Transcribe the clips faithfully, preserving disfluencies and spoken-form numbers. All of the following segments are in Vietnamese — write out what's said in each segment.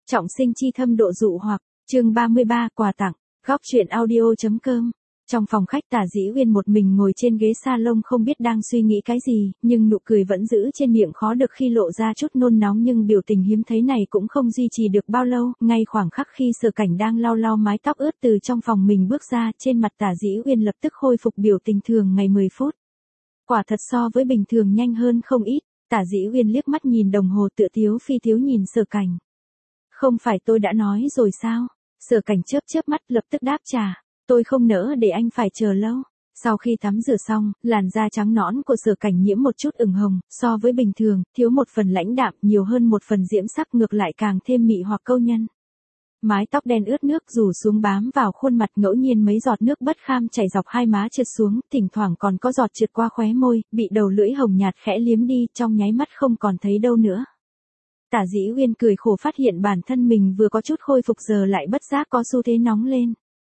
Trọng sinh chi thâm độ dụ hoặc, chương ba mươi ba, quà tặng, góc truyện audio.com. Trong phòng khách Tả Dĩ Uyên một mình ngồi trên ghế salon không biết đang suy nghĩ cái gì, nhưng nụ cười vẫn giữ trên miệng khó được khi lộ ra chút nôn nóng, nhưng biểu tình hiếm thấy này cũng không duy trì được bao lâu, ngay khoảng khắc khi Sở Cảnh đang lau lau mái tóc ướt từ trong phòng mình bước ra, trên mặt Tả Dĩ Uyên lập tức khôi phục biểu tình thường ngày mười phút. Quả thật so với bình thường nhanh hơn không ít. Tả Dĩ Uyên liếc mắt nhìn đồng hồ tựa thiếu phi thiếu nhìn Sở Cảnh. Không phải tôi đã nói rồi sao? Sở Cảnh chớp chớp mắt lập tức đáp trả. Tôi không nỡ để anh phải chờ lâu. Sau khi tắm rửa xong, làn da trắng nõn của Sở Cảnh nhiễm một chút ửng hồng, so với bình thường, thiếu một phần lãnh đạm, nhiều hơn một phần diễm sắc, ngược lại càng thêm mị hoặc câu nhân. Mái tóc đen ướt nước rủ xuống bám vào khuôn mặt, ngẫu nhiên mấy giọt nước bất kham chảy dọc hai má trượt xuống, thỉnh thoảng còn có giọt trượt qua khóe môi, bị đầu lưỡi hồng nhạt khẽ liếm đi, trong nháy mắt không còn thấy đâu nữa. Tả Dĩ Uyên cười khổ phát hiện bản thân mình vừa có chút khôi phục giờ lại bất giác có xu thế nóng lên.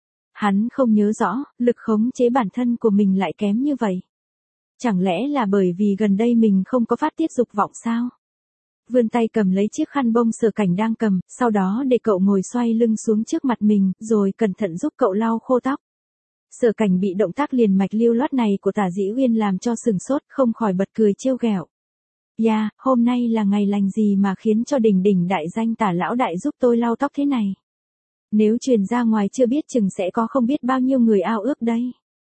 Hắn không nhớ rõ, lực khống chế bản thân của mình lại kém như vậy. Chẳng lẽ là bởi vì gần đây mình không có phát tiết dục vọng sao? Vươn tay cầm lấy chiếc khăn bông Sở Cảnh đang cầm, sau đó để cậu ngồi xoay lưng xuống trước mặt mình, rồi cẩn thận giúp cậu lau khô tóc. Sở Cảnh bị động tác liền mạch lưu loát này của Tả Dĩ Uyên làm cho sừng sốt, không khỏi bật cười trêu ghẹo. "Ya, yeah, hôm nay là ngày lành gì mà khiến cho đỉnh đỉnh đại danh Tả lão đại giúp tôi lau tóc thế này? Nếu truyền ra ngoài chưa biết chừng sẽ có không biết bao nhiêu người ao ước đây.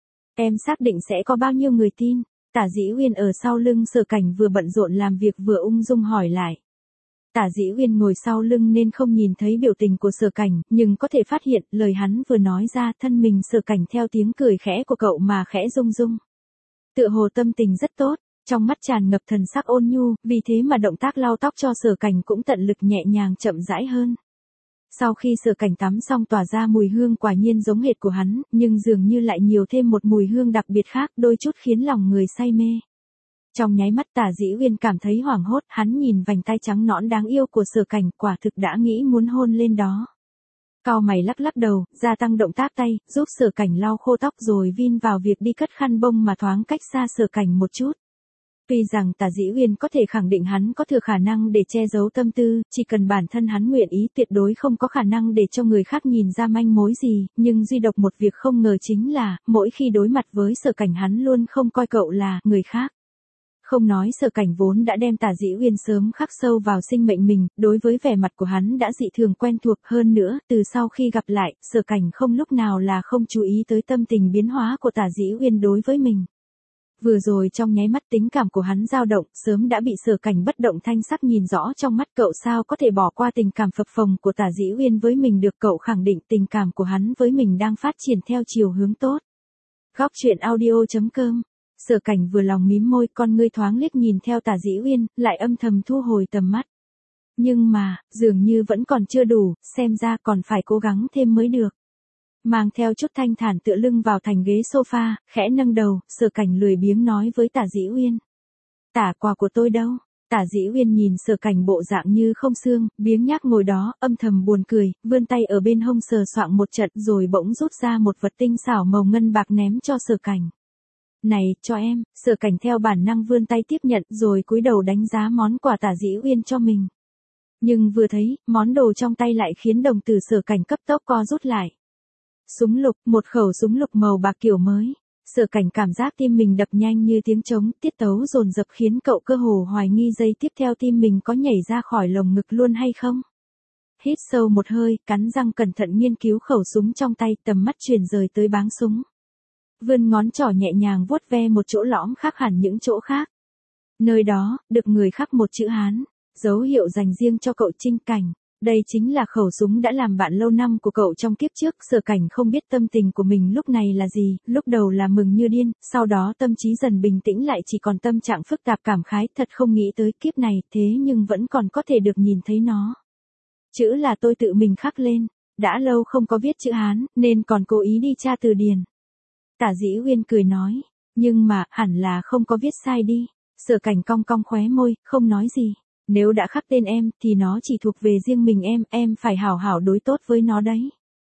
Em xác định sẽ có bao nhiêu người tin." Tả Dĩ Uyên ở sau lưng Sở Cảnh vừa bận rộn làm việc vừa ung dung hỏi lại. Tả Dĩ Uyên ngồi sau lưng nên không nhìn thấy biểu tình của Sở Cảnh, nhưng có thể phát hiện lời hắn vừa nói ra, thân mình Sở Cảnh theo tiếng cười khẽ của cậu mà khẽ rung rung. Tựa hồ tâm tình rất tốt, trong mắt tràn ngập thần sắc ôn nhu, vì thế mà động tác lau tóc cho Sở Cảnh cũng tận lực nhẹ nhàng chậm rãi hơn. Sau khi Sở Cảnh tắm xong tỏa ra mùi hương quả nhiên giống hệt của hắn, nhưng dường như lại nhiều thêm một mùi hương đặc biệt khác, đôi chút khiến lòng người say mê. Trong nháy mắt Tả Dĩ Uyên cảm thấy hoảng hốt, hắn nhìn vành tay trắng nõn đáng yêu của Sở Cảnh, quả thực đã nghĩ muốn hôn lên đó. Cau mày lắc lắc đầu, gia tăng động tác tay, giúp Sở Cảnh lau khô tóc rồi vin vào việc đi cất khăn bông mà thoáng cách xa Sở Cảnh một chút. Tuy rằng Tả Dĩ Uyên có thể khẳng định hắn có thừa khả năng để che giấu tâm tư, chỉ cần bản thân hắn nguyện ý tuyệt đối không có khả năng để cho người khác nhìn ra manh mối gì, nhưng duy độc một việc không ngờ chính là, mỗi khi đối mặt với Sở Cảnh hắn luôn không coi cậu là người khác. Không nói Sở Cảnh vốn đã đem Tả Dĩ Uyên sớm khắc sâu vào sinh mệnh mình, đối với vẻ mặt của hắn đã dị thường quen thuộc, hơn nữa, từ sau khi gặp lại, Sở Cảnh không lúc nào là không chú ý tới tâm tình biến hóa của Tả Dĩ Uyên đối với mình. Vừa rồi trong nháy mắt tính cảm của hắn dao động, sớm đã bị Sở Cảnh bất động thanh sắc nhìn rõ trong mắt cậu, sao có thể bỏ qua tình cảm phập phồng của Tả Dĩ Uyên với mình được, cậu khẳng định tình cảm của hắn với mình đang phát triển theo chiều hướng tốt. Góc truyện audio.com. Sở Cảnh vừa lòng mím môi, con ngươi thoáng liếc nhìn theo Tả Dĩ Uyên, lại âm thầm thu hồi tầm mắt. Nhưng mà, dường như vẫn còn chưa đủ, xem ra còn phải cố gắng thêm mới được. Mang theo chút thanh thản tựa lưng vào thành ghế sofa, khẽ nâng đầu, Sở Cảnh lười biếng nói với Tả Dĩ Uyên. "Tả, quà của tôi đâu?" Tả Dĩ Uyên nhìn Sở Cảnh bộ dạng như không xương, biếng nhác ngồi đó, âm thầm buồn cười, vươn tay ở bên hông sờ soạng một trận rồi bỗng rút ra một vật tinh xảo màu ngân bạc ném cho Sở Cảnh. "Này, cho em." Sở Cảnh theo bản năng vươn tay tiếp nhận rồi cúi đầu đánh giá món quà Tả Dĩ Uyên cho mình. Nhưng vừa thấy, món đồ trong tay lại khiến đồng tử Sở Cảnh cấp tốc co rút lại. Súng lục, một khẩu súng lục màu bạc kiểu mới. Sở Cảnh cảm giác tim mình đập nhanh như tiếng trống, tiết tấu dồn dập khiến cậu cơ hồ hoài nghi giây tiếp theo tim mình có nhảy ra khỏi lồng ngực luôn hay không. Hít sâu một hơi, cắn răng cẩn thận nghiên cứu khẩu súng trong tay, tầm mắt chuyển rời tới báng súng. Vươn ngón trỏ nhẹ nhàng vuốt ve một chỗ lõm khác hẳn những chỗ khác. Nơi đó, được người khắc một chữ Hán, dấu hiệu dành riêng cho cậu Trinh Cảnh. Đây chính là khẩu súng đã làm bạn lâu năm của cậu trong kiếp trước. Sở Cảnh không biết tâm tình của mình lúc này là gì, lúc đầu là mừng như điên, sau đó tâm trí dần bình tĩnh lại chỉ còn tâm trạng phức tạp cảm khái, thật không nghĩ tới kiếp này, thế nhưng vẫn còn có thể được nhìn thấy nó. Chữ là tôi tự mình khắc lên, đã lâu không có viết chữ Hán, nên còn cố ý đi tra từ điển. Tả Dĩ Uyên cười nói, nhưng mà, hẳn là không có viết sai đi. Sở Cảnh cong cong khóe môi, không nói gì. Nếu đã khắc tên em, thì nó chỉ thuộc về riêng mình em, em phải hảo hảo đối tốt với nó đấy.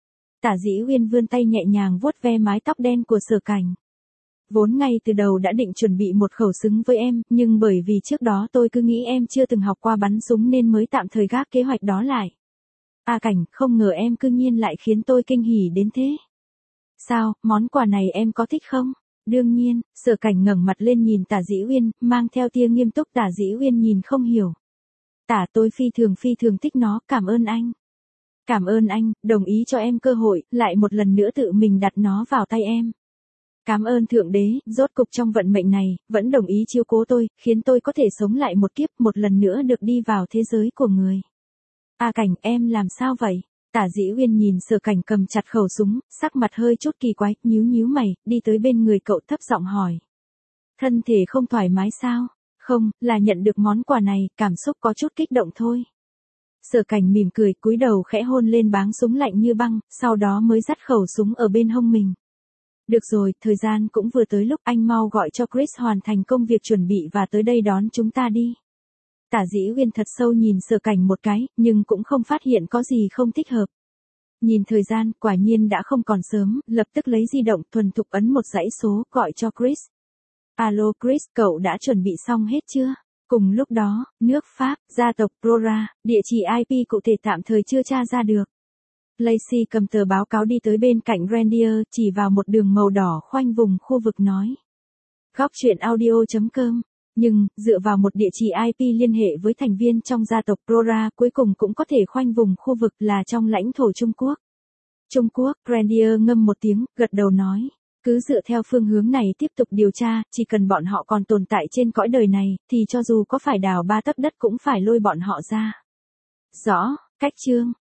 Tả Dĩ Uyên vươn tay nhẹ nhàng vuốt ve mái tóc đen của Sở Cảnh. Vốn ngay từ đầu đã định chuẩn bị một khẩu súng với em, nhưng bởi vì trước đó tôi cứ nghĩ em chưa từng học qua bắn súng nên mới tạm thời gác kế hoạch đó lại. A Cảnh, không ngờ em cư nhiên lại khiến tôi kinh hỉ đến thế. Sao, món quà này em có thích không? Đương nhiên, Sở Cảnh ngẩng mặt lên nhìn Tả Dĩ Uyên, mang theo tia nghiêm túc. Tả Dĩ Uyên nhìn không hiểu. Tả, tôi phi thường phi thường thích nó, cảm ơn anh. Cảm ơn anh, đồng ý cho em cơ hội, lại một lần nữa tự mình đặt nó vào tay em. Cảm ơn Thượng Đế, rốt cục trong vận mệnh này, vẫn đồng ý chiếu cố tôi, khiến tôi có thể sống lại một kiếp, một lần nữa được đi vào thế giới của người. A Cảnh, em làm sao vậy? Tả Dĩ Uyên nhìn Sở Cảnh cầm chặt khẩu súng, sắc mặt hơi chút kỳ quái, nhíu nhíu mày, đi tới bên người cậu thấp giọng hỏi. Thân thể không thoải mái sao? Không, là nhận được món quà này, cảm xúc có chút kích động thôi. Sở Cảnh mỉm cười, cúi đầu khẽ hôn lên báng súng lạnh như băng, sau đó mới dắt khẩu súng ở bên hông mình. Được rồi, thời gian cũng vừa tới lúc, anh mau gọi cho Chris hoàn thành công việc chuẩn bị và tới đây đón chúng ta đi. Tả Dĩ Uyên thật sâu nhìn Sở Cảnh một cái, nhưng cũng không phát hiện có gì không thích hợp. Nhìn thời gian, quả nhiên đã không còn sớm, lập tức lấy di động thuần thục ấn một dãy số, gọi cho Chris. Alo Chris, cậu đã chuẩn bị xong hết chưa? Cùng lúc đó, nước Pháp, gia tộc Prora, địa chỉ i pê cụ thể tạm thời chưa tra ra được. Lacey cầm tờ báo cáo đi tới bên cạnh Randier, chỉ vào một đường màu đỏ khoanh vùng khu vực nói. Góc truyện audio chấm com. Nhưng, dựa vào một địa chỉ i pê liên hệ với thành viên trong gia tộc Prora, cuối cùng cũng có thể khoanh vùng khu vực là trong lãnh thổ Trung Quốc. Trung Quốc, Randier ngâm một tiếng, gật đầu nói. Cứ dựa theo phương hướng này tiếp tục điều tra, chỉ cần bọn họ còn tồn tại trên cõi đời này, thì cho dù có phải đào ba tấc đất cũng phải lôi bọn họ ra. Rõ, cách chương.